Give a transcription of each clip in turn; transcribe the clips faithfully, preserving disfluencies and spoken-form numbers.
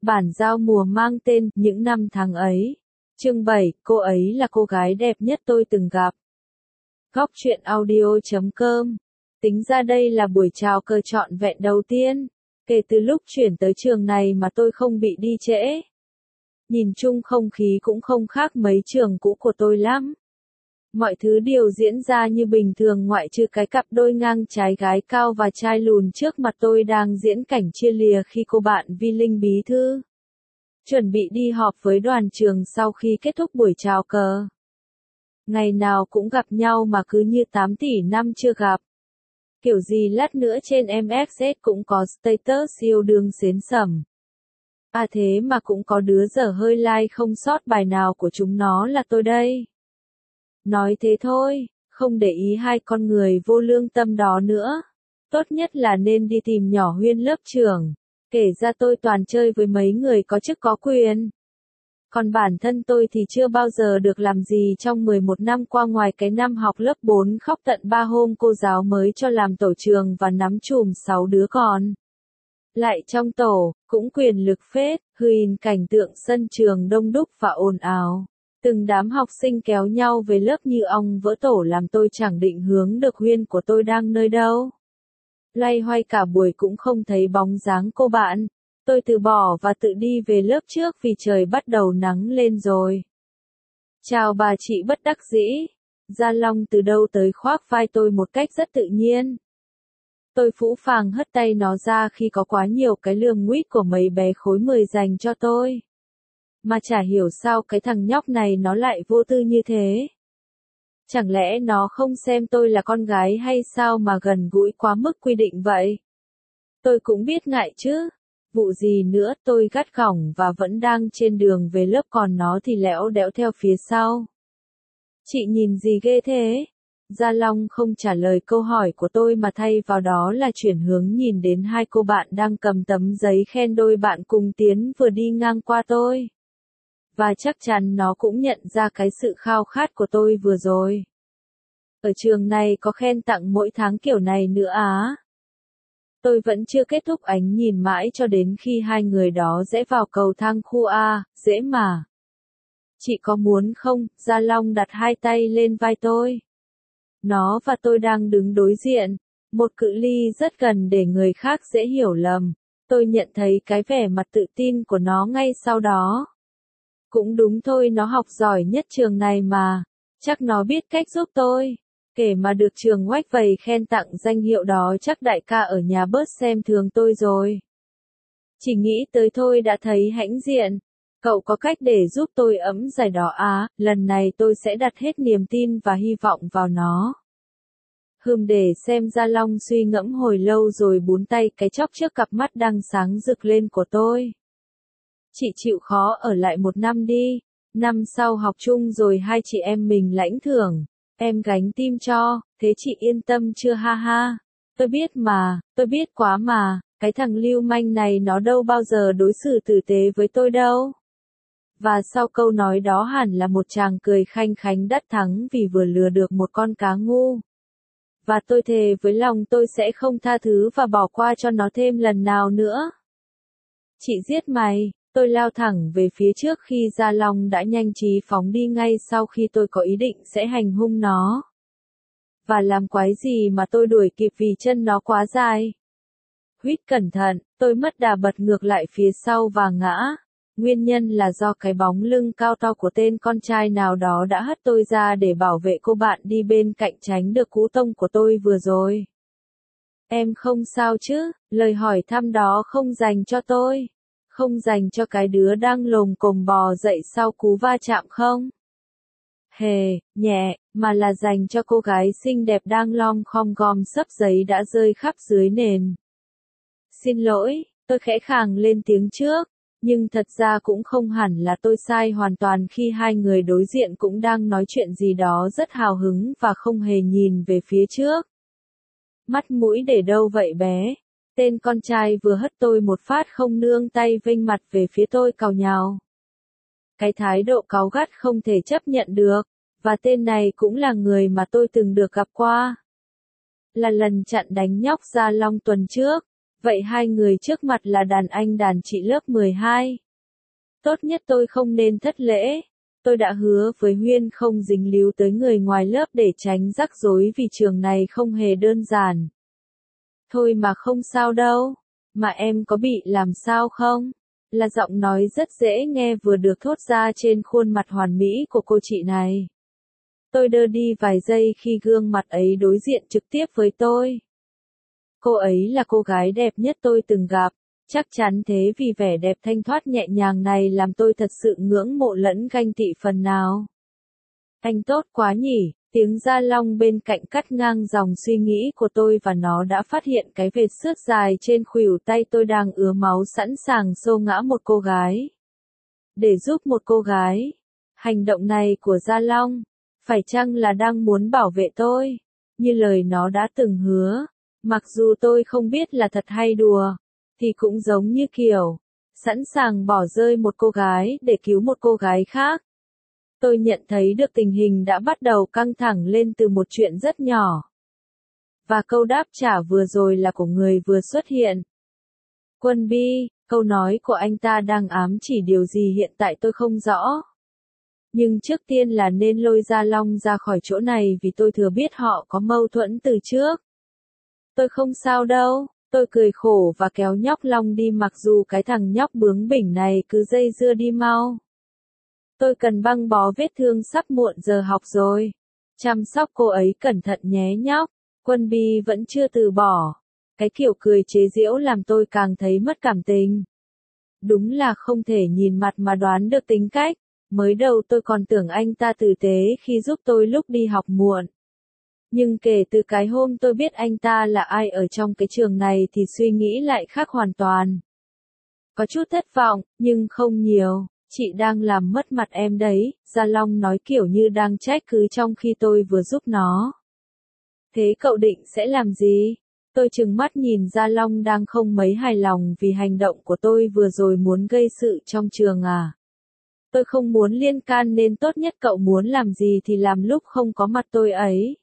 Bản giao mùa mang tên Những năm tháng ấy. Chương bảy, cô ấy là cô gái đẹp nhất tôi từng gặp. Góc truyện audio chấm com. Tính ra đây là buổi chào cờ trọn vẹn đầu tiên. Kể từ lúc chuyển tới trường này mà tôi không bị đi trễ. Nhìn chung không khí cũng không khác mấy trường cũ của tôi lắm. Mọi thứ đều diễn ra như bình thường ngoại trừ cái cặp đôi ngang trái gái cao và trai lùn trước mặt tôi đang diễn cảnh chia lìa khi cô bạn Vi Linh bí thư chuẩn bị đi họp với đoàn trường sau khi kết thúc buổi chào cờ. Ngày nào cũng gặp nhau mà cứ như tám tỷ năm chưa gặp. Kiểu gì lát nữa trên em ét ét cũng có status yêu đương xến sẩm. À thế mà cũng có đứa dở hơi like không sót bài nào của chúng nó là tôi đây. Nói thế thôi, không để ý hai con người vô lương tâm đó nữa. Tốt nhất là nên đi tìm nhỏ Huyên lớp trưởng. Kể ra tôi toàn chơi với mấy người có chức có quyền. Còn bản thân tôi thì chưa bao giờ được làm gì trong mười một năm qua ngoài cái năm học lớp bốn khóc tận ba hôm cô giáo mới cho làm tổ trường và nắm chùm sáu đứa con. Lại trong tổ, cũng quyền lực phết, hình cảnh tượng sân trường đông đúc và ồn ào. Từng đám học sinh kéo nhau về lớp như ong vỡ tổ làm tôi chẳng định hướng được Huyên của tôi đang nơi đâu. Loay hoay cả buổi cũng không thấy bóng dáng cô bạn. Tôi từ bỏ và tự đi về lớp trước vì trời bắt đầu nắng lên rồi. Chào bà chị bất đắc dĩ. Gia Long từ đâu tới khoác vai tôi một cách rất tự nhiên. Tôi phũ phàng hất tay nó ra khi có quá nhiều cái lườm nguýt của mấy bé khối mười dành cho tôi. Mà chả hiểu sao cái thằng nhóc này nó lại vô tư như thế. Chẳng lẽ nó không xem tôi là con gái hay sao mà gần gũi quá mức quy định vậy? Tôi cũng biết ngại chứ. Vụ gì nữa tôi gắt gỏng và vẫn đang trên đường về lớp còn nó thì lẽo đẽo theo phía sau. Chị nhìn gì ghê thế? Gia Long không trả lời câu hỏi của tôi mà thay vào đó là chuyển hướng nhìn đến hai cô bạn đang cầm tấm giấy khen đôi bạn cùng tiến vừa đi ngang qua tôi. Và chắc chắn nó cũng nhận ra cái sự khao khát của tôi vừa rồi. Ở trường này có khen tặng mỗi tháng kiểu này nữa á. Tôi vẫn chưa kết thúc ánh nhìn mãi cho đến khi hai người đó rẽ vào cầu thang khu A, dễ mà. Chị có muốn không? Gia Long đặt hai tay lên vai tôi. Nó và tôi đang đứng đối diện, một cự ly rất gần để người khác dễ hiểu lầm. Tôi nhận thấy cái vẻ mặt tự tin của nó ngay sau đó. Cũng đúng thôi, nó học giỏi nhất trường này mà. Chắc nó biết cách giúp tôi. Kể mà được trường oách vầy khen tặng danh hiệu đó chắc đại ca ở nhà bớt xem thường tôi rồi. Chỉ nghĩ tới thôi đã thấy hãnh diện. Cậu có cách để giúp tôi ấm giải đó á, lần này tôi sẽ đặt hết niềm tin và hy vọng vào nó. Hừm, để xem. Gia Long suy ngẫm hồi lâu rồi bún tay cái chóc trước cặp mắt đang sáng rực lên của tôi. Chị chịu khó ở lại một năm đi, năm sau học chung rồi hai chị em mình lãnh thưởng, em gánh tim cho, thế chị yên tâm chưa ha ha. Tôi biết mà, tôi biết quá mà, cái thằng lưu manh này nó đâu bao giờ đối xử tử tế với tôi đâu. Và sau câu nói đó hẳn là một tràng cười khanh khánh đắc thắng vì vừa lừa được một con cá ngu. Và tôi thề với lòng tôi sẽ không tha thứ và bỏ qua cho nó thêm lần nào nữa. Chị giết mày. Tôi lao thẳng về phía trước khi Gia Long đã nhanh trí phóng đi ngay sau khi tôi có ý định sẽ hành hung nó. Và làm quái gì mà tôi đuổi kịp vì chân nó quá dài. Huýt cẩn thận, tôi mất đà bật ngược lại phía sau và ngã. Nguyên nhân là do cái bóng lưng cao to của tên con trai nào đó đã hất tôi ra để bảo vệ cô bạn đi bên cạnh tránh được cú tông của tôi vừa rồi. Em không sao chứ? Lời hỏi thăm đó không dành cho tôi. Không dành cho cái đứa đang lồm cồm bò dậy sau cú va chạm không? Hề, nhẹ, mà là dành cho cô gái xinh đẹp đang lom khom gom xấp giấy đã rơi khắp dưới nền. Xin lỗi, tôi khẽ khàng lên tiếng trước, nhưng thật ra cũng không hẳn là tôi sai hoàn toàn khi hai người đối diện cũng đang nói chuyện gì đó rất hào hứng và không hề nhìn về phía trước. Mắt mũi để đâu vậy bé? Tên con trai vừa hất tôi một phát không nương tay vênh mặt về phía tôi càu nhàu. Cái thái độ cáu gắt không thể chấp nhận được, và tên này cũng là người mà tôi từng được gặp qua. Là lần chặn đánh nhóc Gia Long tuần trước, Vậy hai người trước mặt là đàn anh đàn chị lớp mười hai. Tốt nhất tôi không nên thất lễ. Tôi đã hứa với Huyên không dính líu tới người ngoài lớp để tránh rắc rối vì trường này không hề đơn giản. Thôi mà không sao đâu. Mà em có bị làm sao không? Là giọng nói rất dễ nghe vừa được thốt ra trên khuôn mặt hoàn mỹ của cô chị này. Tôi đơ đi vài giây khi gương mặt ấy đối diện trực tiếp với tôi. Cô ấy là cô gái đẹp nhất tôi từng gặp. Chắc chắn thế vì vẻ đẹp thanh thoát nhẹ nhàng này làm tôi thật sự ngưỡng mộ lẫn ganh tị phần nào. Anh tốt quá nhỉ, tiếng Gia Long bên cạnh cắt ngang dòng suy nghĩ của tôi và nó đã phát hiện cái vệt xước dài trên khuỷu tay tôi đang ứa máu sẵn sàng xô ngã một cô gái. Để giúp một cô gái. Hành động này của Gia Long, phải chăng là đang muốn bảo vệ tôi, như lời nó đã từng hứa, mặc dù tôi không biết là thật hay đùa. Thì cũng giống như kiểu, sẵn sàng bỏ rơi một cô gái để cứu một cô gái khác. Tôi nhận thấy được tình hình đã bắt đầu căng thẳng lên từ một chuyện rất nhỏ. Và câu đáp trả vừa rồi là của người vừa xuất hiện. Quân Bi, câu nói của anh ta đang ám chỉ điều gì hiện tại tôi không rõ. Nhưng trước tiên là nên lôi Gia Long ra khỏi chỗ này vì tôi thừa biết họ có mâu thuẫn từ trước. Tôi không sao đâu. Tôi cười khổ và kéo nhóc Long đi mặc dù cái thằng nhóc bướng bỉnh này cứ dây dưa đi mau. Tôi cần băng bó vết thương sắp muộn giờ học rồi. Chăm sóc cô ấy cẩn thận nhé nhóc. Quân Bi vẫn chưa từ bỏ. Cái kiểu cười chế giễu làm tôi càng thấy mất cảm tình. Đúng là không thể nhìn mặt mà đoán được tính cách. Mới đầu tôi còn tưởng anh ta tử tế khi giúp tôi lúc đi học muộn. Nhưng kể từ cái hôm tôi biết anh ta là ai ở trong cái trường này thì suy nghĩ lại khác hoàn toàn. Có chút thất vọng, nhưng không nhiều. Chị đang làm mất mặt em đấy, Gia Long nói kiểu như đang trách cứ trong khi tôi vừa giúp nó. Thế cậu định sẽ làm gì? Tôi trừng mắt nhìn Gia Long đang không mấy hài lòng vì hành động của tôi vừa rồi muốn gây sự trong trường à. Tôi không muốn liên can nên tốt nhất cậu muốn làm gì thì làm lúc không có mặt tôi ấy.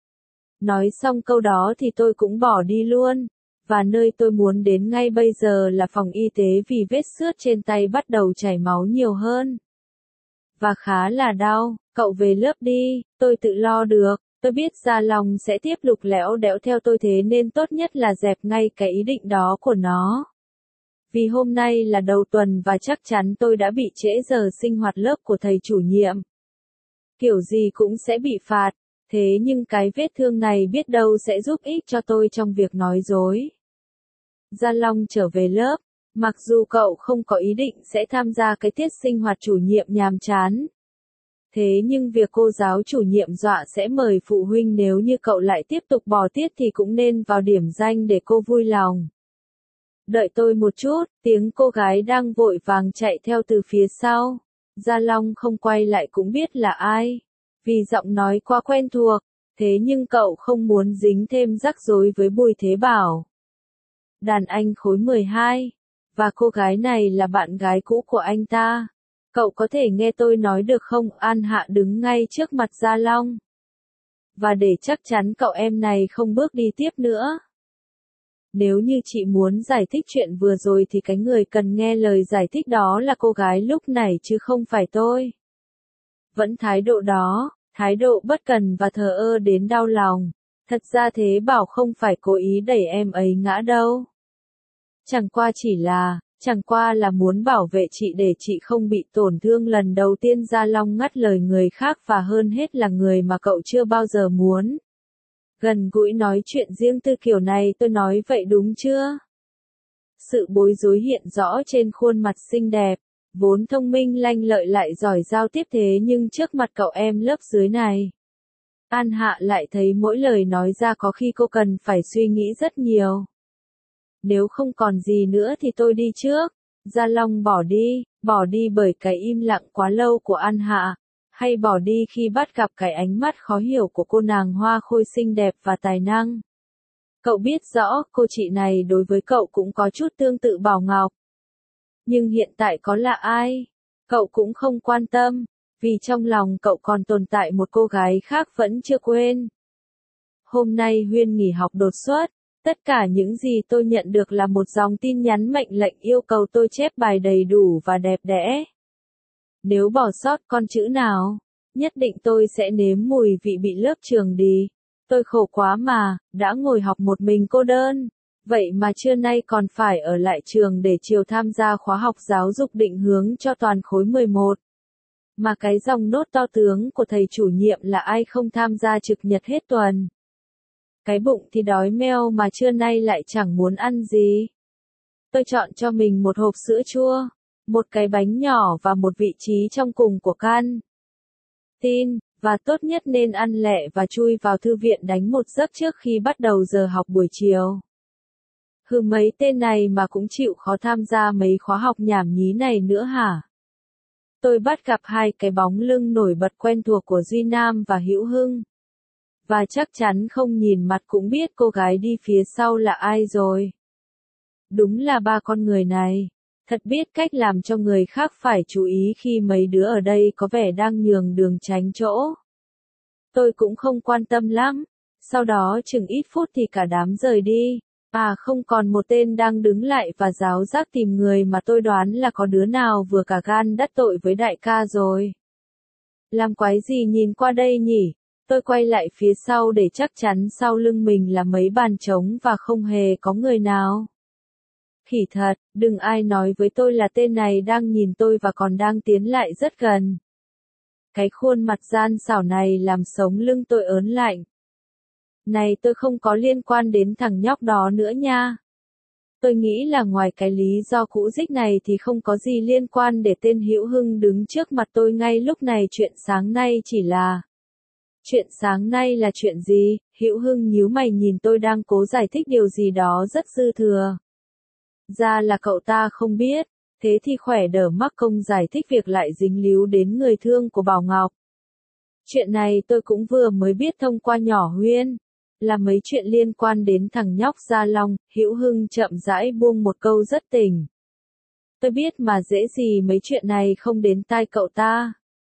Nói xong câu đó thì tôi cũng bỏ đi luôn, và nơi tôi muốn đến ngay bây giờ là phòng y tế vì vết xước trên tay bắt đầu chảy máu nhiều hơn. Và khá là đau, cậu về lớp đi, tôi tự lo được, tôi biết Gia Long sẽ tiếp lục lẽo đẽo theo tôi thế nên tốt nhất là dẹp ngay cái ý định đó của nó. Vì hôm nay là đầu tuần và chắc chắn tôi đã bị trễ giờ sinh hoạt lớp của thầy chủ nhiệm. Kiểu gì cũng sẽ bị phạt. Thế nhưng cái vết thương này biết đâu sẽ giúp ích cho tôi trong việc nói dối. Gia Long trở về lớp, mặc dù cậu không có ý định sẽ tham gia cái tiết sinh hoạt chủ nhiệm nhàm chán. Thế nhưng việc cô giáo chủ nhiệm dọa sẽ mời phụ huynh nếu như cậu lại tiếp tục bỏ tiết thì cũng nên vào điểm danh để cô vui lòng. Đợi tôi một chút, tiếng cô gái đang vội vàng chạy theo từ phía sau. Gia Long không quay lại cũng biết là ai. Vì giọng nói quá quen thuộc, thế nhưng cậu không muốn dính thêm rắc rối với Bùi Thế Bảo. Đàn anh khối mười hai, và cô gái này là bạn gái cũ của anh ta. Cậu có thể nghe tôi nói được không? An Hạ đứng ngay trước mặt Gia Long. Và để chắc chắn cậu em này không bước đi tiếp nữa. Nếu như chị muốn giải thích chuyện vừa rồi thì cái người cần nghe lời giải thích đó là cô gái lúc này chứ không phải tôi. Vẫn thái độ đó, thái độ bất cần và thờ ơ đến đau lòng. Thật ra Thế Bảo không phải cố ý đẩy em ấy ngã đâu. Chẳng qua chỉ là, chẳng qua là muốn bảo vệ chị để chị không bị tổn thương lần đầu tiên. Gia Long ngắt lời người khác và hơn hết là người mà cậu chưa bao giờ muốn. Gần gũi nói chuyện riêng tư kiểu này tôi nói vậy đúng chưa? Sự bối rối hiện rõ trên khuôn mặt xinh đẹp. Vốn thông minh lanh lợi lại giỏi giao tiếp thế nhưng trước mặt cậu em lớp dưới này. An Hạ lại thấy mỗi lời nói ra có khi cô cần phải suy nghĩ rất nhiều. Nếu không còn gì nữa thì tôi đi trước. Gia Long bỏ đi, bỏ đi bởi cái im lặng quá lâu của An Hạ, hay bỏ đi khi bắt gặp cái ánh mắt khó hiểu của cô nàng hoa khôi xinh đẹp và tài năng. Cậu biết rõ cô chị này đối với cậu cũng có chút tương tự Bảo Ngọc. Nhưng hiện tại có là ai? Cậu cũng không quan tâm, vì trong lòng cậu còn tồn tại một cô gái khác vẫn chưa quên. Hôm nay Huyên nghỉ học đột xuất, Tất cả những gì tôi nhận được là một dòng tin nhắn mệnh lệnh yêu cầu tôi chép bài đầy đủ và đẹp đẽ. Nếu bỏ sót con chữ nào, nhất định tôi sẽ nếm mùi vị bị lớp trường đì. Tôi khổ quá mà, đã ngồi học một mình cô đơn. Vậy mà trưa nay còn phải ở lại trường để chiều tham gia khóa học giáo dục định hướng cho toàn khối mười một. Mà cái dòng nốt to tướng của thầy chủ nhiệm là ai không tham gia trực nhật hết tuần. Cái bụng thì đói meo mà trưa nay lại chẳng muốn ăn gì. Tôi chọn cho mình một hộp sữa chua, một cái bánh nhỏ và một vị trí trong cùng của can tin, và tốt nhất nên ăn lẹ và chui vào thư viện đánh một giấc trước khi bắt đầu giờ học buổi chiều. Hừ, mấy tên này mà cũng chịu khó tham gia mấy khóa học nhảm nhí này nữa hả? Tôi bắt gặp hai cái bóng lưng nổi bật quen thuộc của Duy Nam và Hữu Hưng. Và chắc chắn không nhìn mặt cũng biết cô gái đi phía sau là ai rồi. Đúng là ba con người này, thật biết cách làm cho người khác phải chú ý khi mấy đứa ở đây có vẻ đang nhường đường tránh chỗ. Tôi cũng không quan tâm lắm, sau đó chừng ít phút thì cả đám rời đi. À, không còn một tên đang đứng lại và giáo giác tìm người mà tôi đoán là có đứa nào vừa cả gan đắc tội với đại ca rồi. Làm quái gì nhìn qua đây nhỉ? Tôi quay lại phía sau để chắc chắn sau lưng mình là mấy bàn trống và không hề có người nào. Khỉ thật, đừng ai nói với tôi là tên này đang nhìn tôi và còn đang tiến lại rất gần. Cái khuôn mặt gian xảo này làm sống lưng tôi ớn lạnh. Này, tôi không có liên quan đến thằng nhóc đó nữa nha. Tôi nghĩ là ngoài cái lý do cũ dích này thì không có gì liên quan để tên Hữu Hưng đứng trước mặt tôi ngay lúc này. Chuyện sáng nay chỉ là... Chuyện sáng nay là chuyện gì? Hữu Hưng nhíu mày nhìn tôi đang cố giải thích điều gì đó rất dư thừa. Ra là cậu ta không biết, thế thì khỏe đỡ mắc công giải thích việc lại dính líu đến người thương của Bảo Ngọc. Chuyện này tôi cũng vừa mới biết thông qua nhỏ Huyên, là mấy chuyện liên quan đến thằng nhóc Gia Long. Hữu Hưng chậm rãi buông một câu rất tỉnh. Tôi biết mà, dễ gì mấy chuyện này không đến tai cậu ta.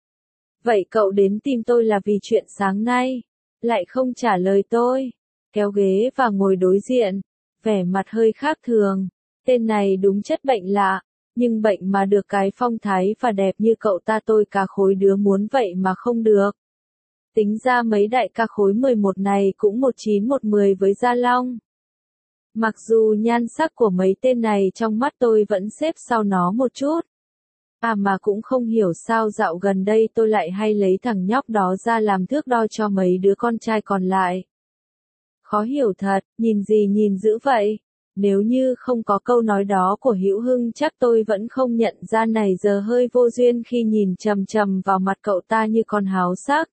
Vậy cậu đến tìm tôi là vì chuyện sáng nay? Lại không trả lời tôi. Kéo ghế và ngồi đối diện, vẻ mặt hơi khác thường. Tên này đúng chất bệnh lạ, nhưng bệnh mà được cái phong thái và đẹp như cậu ta tôi cả khối đứa muốn vậy mà không được. Tính ra mấy đại ca khối mười một này cũng một chín một mười với Gia Long. Mặc dù nhan sắc của mấy tên này trong mắt tôi vẫn xếp sau nó một chút. À mà cũng không hiểu sao dạo gần đây tôi lại hay lấy thằng nhóc đó ra làm thước đo cho mấy đứa con trai còn lại. Khó hiểu thật, nhìn gì nhìn dữ vậy? Nếu như không có câu nói đó của Hữu Hưng chắc tôi vẫn không nhận ra này giờ hơi vô duyên khi nhìn chằm chằm vào mặt cậu ta như con háo sắc.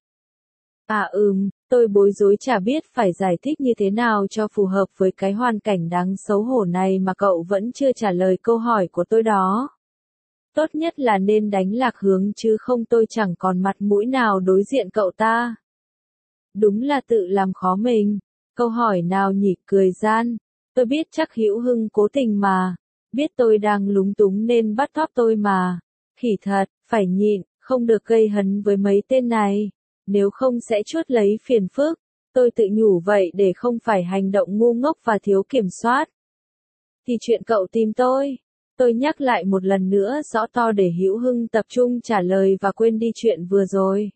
À ừm, tôi bối rối chả biết phải giải thích như thế nào cho phù hợp với cái hoàn cảnh đáng xấu hổ này mà cậu vẫn chưa trả lời câu hỏi của tôi đó. Tốt nhất là nên đánh lạc hướng chứ không tôi chẳng còn mặt mũi nào đối diện cậu ta. Đúng là tự làm khó mình. Câu hỏi nào nhỉ? Cười gian. Tôi biết chắc Hữu Hưng cố tình mà. Biết tôi đang lúng túng nên bắt thóp tôi mà. Khỉ thật, phải nhịn, không được gây hấn với mấy tên này. Nếu không sẽ chuốt lấy phiền phức. Tôi tự nhủ vậy để không phải hành động ngu ngốc và thiếu kiểm soát. Thì chuyện cậu tìm tôi. Tôi nhắc lại một lần nữa rõ to để Hữu Hưng tập trung trả lời và quên đi chuyện vừa rồi.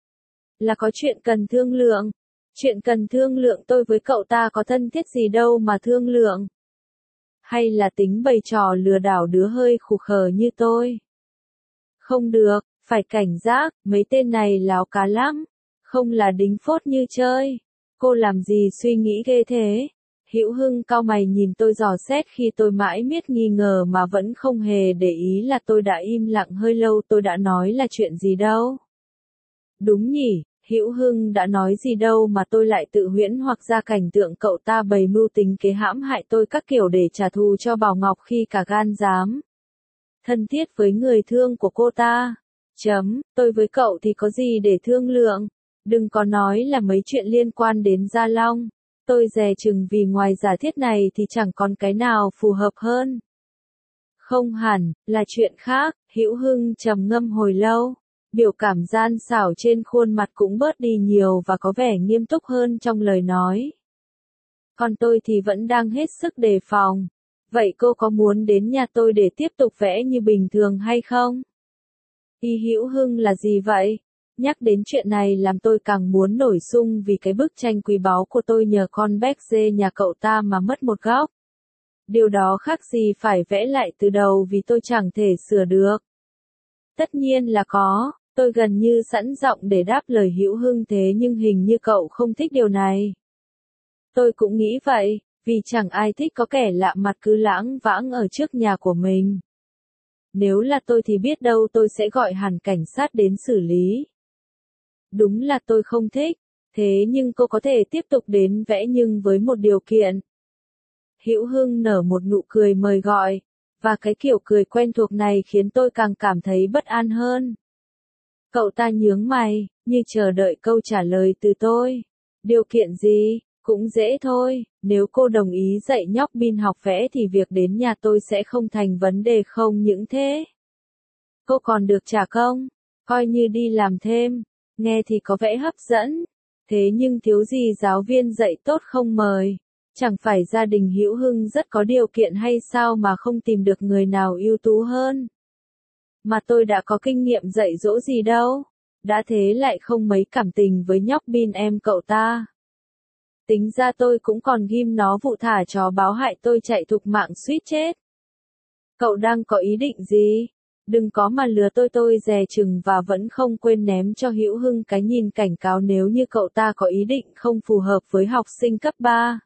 Là có chuyện cần thương lượng. Chuyện cần thương lượng tôi với cậu ta có thân thiết gì đâu mà thương lượng. Hay là tính bày trò lừa đảo đứa hơi khù khờ như tôi? Không được, phải cảnh giác, mấy tên này láo cá lắm. Không là đính phốt như chơi. Cô làm gì suy nghĩ ghê thế? Hữu Hưng cau mày nhìn tôi dò xét khi tôi mãi miết nghi ngờ mà vẫn không hề để ý là tôi đã im lặng hơi lâu. Tôi đã nói là chuyện gì đâu? Đúng nhỉ, Hữu Hưng đã nói gì đâu mà tôi lại tự huyễn hoặc ra cảnh tượng cậu ta bày mưu tính kế hãm hại tôi các kiểu để trả thù cho Bảo Ngọc khi cả gan dám thân thiết với người thương của cô ta. Chấm, tôi với cậu thì có gì để thương lượng? Đừng có nói là mấy chuyện liên quan đến Gia Long. Tôi dè chừng vì ngoài giả thiết này thì chẳng còn cái nào phù hợp hơn. Không hẳn, là chuyện khác. Hữu Hưng trầm ngâm hồi lâu. Biểu cảm gian xảo trên khuôn mặt cũng bớt đi nhiều và có vẻ nghiêm túc hơn trong lời nói. Còn tôi thì vẫn đang hết sức đề phòng. Vậy cô có muốn đến nhà tôi để tiếp tục vẽ như bình thường hay không? Y Hữu Hưng là gì vậy? Nhắc đến chuyện này làm tôi càng muốn nổi sung vì cái bức tranh quý báu của tôi nhờ con béc dê nhà cậu ta mà mất một góc. Điều đó khác gì phải vẽ lại từ đầu vì tôi chẳng thể sửa được. Tất nhiên là có, tôi gần như sẵn giọng để đáp lời Hữu Hưng thế nhưng hình như cậu không thích điều này. Tôi cũng nghĩ vậy, vì chẳng ai thích có kẻ lạ mặt cứ lãng vãng ở trước nhà của mình. Nếu là tôi thì biết đâu tôi sẽ gọi hẳn cảnh sát đến xử lý. Đúng là tôi không thích, thế nhưng cô có thể tiếp tục đến vẽ nhưng với một điều kiện. Hữu Hưng nở một nụ cười mời gọi, và cái kiểu cười quen thuộc này khiến tôi càng cảm thấy bất an hơn. Cậu ta nhướng mày, như chờ đợi câu trả lời từ tôi. Điều kiện gì? Cũng dễ thôi, nếu cô đồng ý dạy nhóc Bin học vẽ thì việc đến nhà tôi sẽ không thành vấn đề không những thế. Cô còn được trả công, coi như đi làm thêm, nghe thì có vẻ hấp dẫn. Thế nhưng thiếu gì giáo viên dạy tốt không mời. Chẳng phải gia đình Hữu Hưng rất có điều kiện hay sao mà không tìm được người nào ưu tú hơn. Mà tôi đã có kinh nghiệm dạy dỗ gì đâu. Đã thế lại không mấy cảm tình với nhóc Bin em cậu ta. Tính ra tôi cũng còn ghim nó vụ thả chó báo hại tôi chạy thục mạng suýt chết. Cậu đang có ý định gì? Đừng có mà lừa tôi tôi dè chừng và vẫn không quên ném cho Hữu Hưng cái nhìn cảnh cáo nếu như cậu ta có ý định không phù hợp với học sinh cấp ba.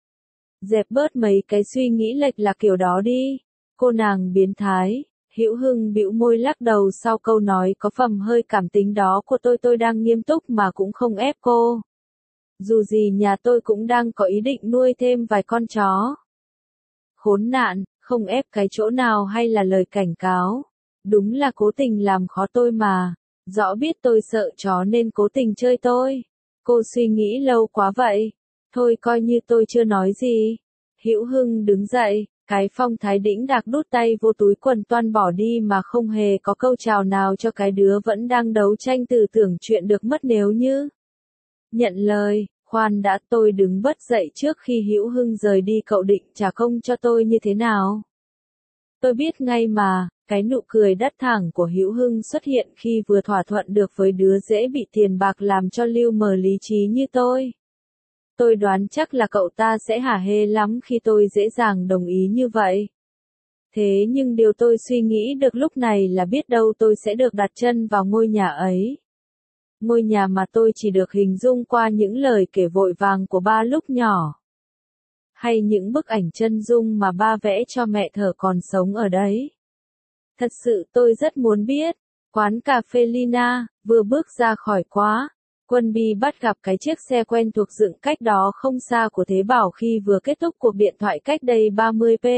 Dẹp bớt mấy cái suy nghĩ lệch lạc kiểu đó đi. Cô nàng biến thái. Hữu Hưng bĩu môi lắc đầu sau câu nói có phần hơi cảm tính đó của tôi tôi đang nghiêm túc mà cũng không ép cô. Dù gì nhà tôi cũng đang có ý định nuôi thêm vài con chó. Khốn nạn, không ép cái chỗ nào hay là lời cảnh cáo. Đúng là cố tình làm khó tôi mà. Rõ biết tôi sợ chó nên cố tình chơi tôi. Cô suy nghĩ lâu quá vậy. Thôi coi như tôi chưa nói gì. Hữu Hưng đứng dậy, cái phong thái đĩnh đạc đút tay vô túi quần toan bỏ đi mà không hề có câu chào nào cho cái đứa vẫn đang đấu tranh tư tưởng chuyện được mất nếu như. Nhận lời, khoan đã tôi đứng bật dậy trước khi Hữu Hưng rời đi cậu định trả công cho tôi như thế nào? Tôi biết ngay mà, cái nụ cười đắt thẳng của Hữu Hưng xuất hiện khi vừa thỏa thuận được với đứa dễ bị tiền bạc làm cho lưu mờ lý trí như tôi. Tôi đoán chắc là cậu ta sẽ hả hê lắm khi tôi dễ dàng đồng ý như vậy. Thế nhưng điều tôi suy nghĩ được lúc này là biết đâu tôi sẽ được đặt chân vào ngôi nhà ấy. Ngôi nhà mà tôi chỉ được hình dung qua những lời kể vội vàng của ba lúc nhỏ. Hay những bức ảnh chân dung mà ba vẽ cho mẹ thở còn sống ở đấy. Thật sự tôi rất muốn biết. Quán cà phê Lina, vừa bước ra khỏi quá. Quân Bi bắt gặp cái chiếc xe quen thuộc dựng cách đó không xa của Thế Bảo khi vừa kết thúc cuộc điện thoại cách đây ba mươi phút.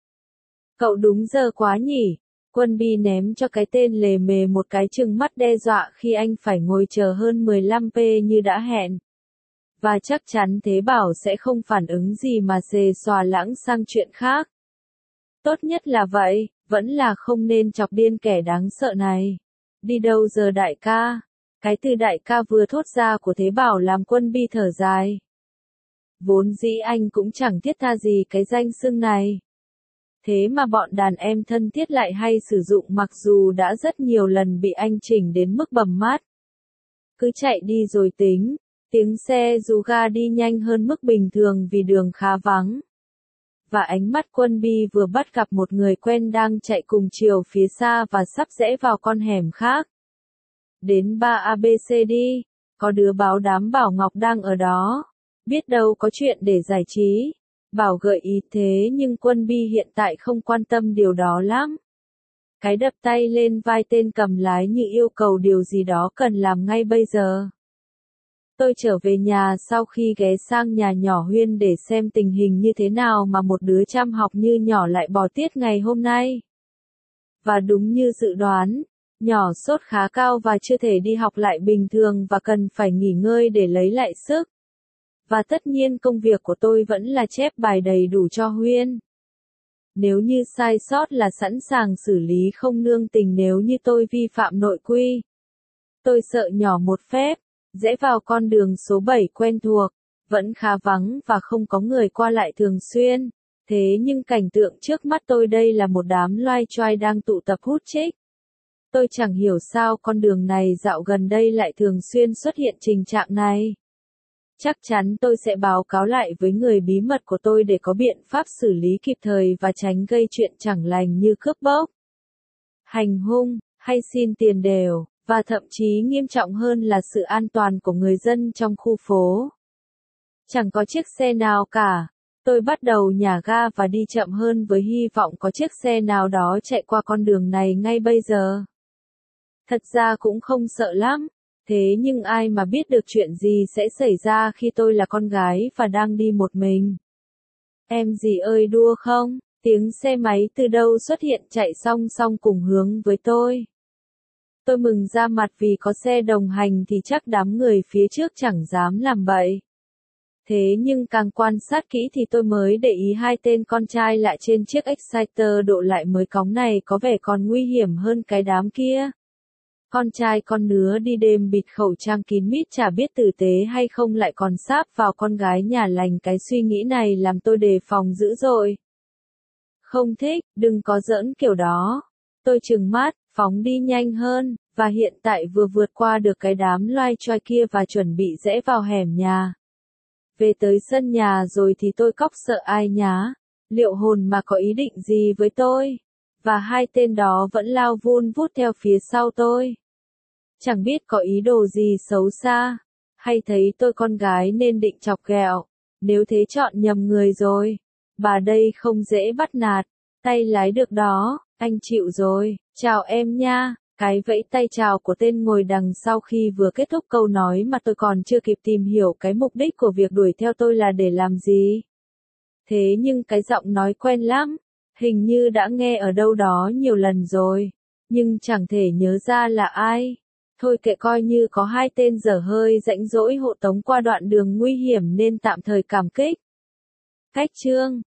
Cậu đúng giờ quá nhỉ? Quân Bi ném cho cái tên lề mề một cái chừng mắt đe dọa khi anh phải ngồi chờ hơn mười lăm phút như đã hẹn. Và chắc chắn Thế Bảo sẽ không phản ứng gì mà xề xòa lãng sang chuyện khác. Tốt nhất là vậy, vẫn là không nên chọc điên kẻ đáng sợ này. Đi đâu giờ đại ca? Cái từ đại ca vừa thốt ra của Thế Bảo làm Quân Bi thở dài. Vốn dĩ anh cũng chẳng thiết tha gì cái danh xưng này. Thế mà bọn đàn em thân thiết lại hay sử dụng mặc dù đã rất nhiều lần bị anh chỉnh đến mức bầm mắt. Cứ chạy đi rồi tính, tiếng xe dù ga đi nhanh hơn mức bình thường vì đường khá vắng. Và ánh mắt Quân Bi vừa bắt gặp một người quen đang chạy cùng chiều phía xa và sắp rẽ vào con hẻm khác. Đến ba a bê xê đi, có đứa báo đám Bảo Ngọc đang ở đó. Biết đâu có chuyện để giải trí. Bảo gợi ý thế nhưng Quân Bi hiện tại không quan tâm điều đó lắm. Cái đập tay lên vai tên cầm lái như yêu cầu điều gì đó cần làm ngay bây giờ. Tôi trở về nhà sau khi ghé sang nhà nhỏ Huyên để xem tình hình như thế nào mà một đứa chăm học như nhỏ lại bỏ tiết ngày hôm nay. Và đúng như dự đoán, nhỏ sốt khá cao và chưa thể đi học lại bình thường và cần phải nghỉ ngơi để lấy lại sức. Và tất nhiên công việc của tôi vẫn là chép bài đầy đủ cho Huyên. Nếu như sai sót là sẵn sàng xử lý không nương tình nếu như tôi vi phạm nội quy. Tôi sợ nhỏ một phép, rẽ vào con đường số bảy quen thuộc, vẫn khá vắng và không có người qua lại thường xuyên. Thế nhưng cảnh tượng trước mắt tôi đây là một đám loai choai đang tụ tập hút chích. Tôi chẳng hiểu sao con đường này dạo gần đây lại thường xuyên xuất hiện tình trạng này. Chắc chắn tôi sẽ báo cáo lại với người bí mật của tôi để có biện pháp xử lý kịp thời và tránh gây chuyện chẳng lành như cướp bóc, hành hung, hay xin tiền đều, và thậm chí nghiêm trọng hơn là sự an toàn của người dân trong khu phố. Chẳng có chiếc xe nào cả. Tôi bắt đầu nhả ga và đi chậm hơn với hy vọng có chiếc xe nào đó chạy qua con đường này ngay bây giờ. Thật ra cũng không sợ lắm. Thế nhưng ai mà biết được chuyện gì sẽ xảy ra khi tôi là con gái và đang đi một mình. Em gì ơi đua không? Tiếng xe máy từ đâu xuất hiện chạy song song cùng hướng với tôi. Tôi mừng ra mặt vì có xe đồng hành thì chắc đám người phía trước chẳng dám làm bậy. Thế nhưng càng quan sát kỹ thì tôi mới để ý hai tên con trai lại trên chiếc Exciter độ lại mới cóng này có vẻ còn nguy hiểm hơn cái đám kia. Con trai con nứa đi đêm bịt khẩu trang kín mít chả biết tử tế hay không lại còn sáp vào con gái nhà lành. Cái suy nghĩ này làm tôi đề phòng dữ dội. Không thích, đừng có giỡn kiểu đó. Tôi trừng mắt, phóng đi nhanh hơn, và hiện tại vừa vượt qua được cái đám loai choai kia và chuẩn bị rẽ vào hẻm nhà. Về tới sân nhà rồi thì tôi cóc sợ ai nhá. Liệu hồn mà có ý định gì với tôi? Và hai tên đó vẫn lao vun vút theo phía sau tôi. Chẳng biết có ý đồ gì xấu xa, hay thấy tôi con gái nên định chọc ghẹo. Nếu thế chọn nhầm người rồi. Bà đây không dễ bắt nạt. Tay lái được đó, anh chịu rồi. Chào em nha. Cái vẫy tay chào của tên ngồi đằng sau khi vừa kết thúc câu nói mà tôi còn chưa kịp tìm hiểu cái mục đích của việc đuổi theo tôi là để làm gì. Thế nhưng cái giọng nói quen lắm. Hình như đã nghe ở đâu đó nhiều lần rồi. Nhưng chẳng thể nhớ ra là ai. Thôi kệ, coi như có hai tên dở hơi rãnh rỗi hộ tống qua đoạn đường nguy hiểm nên tạm thời cảm kích. Cách chương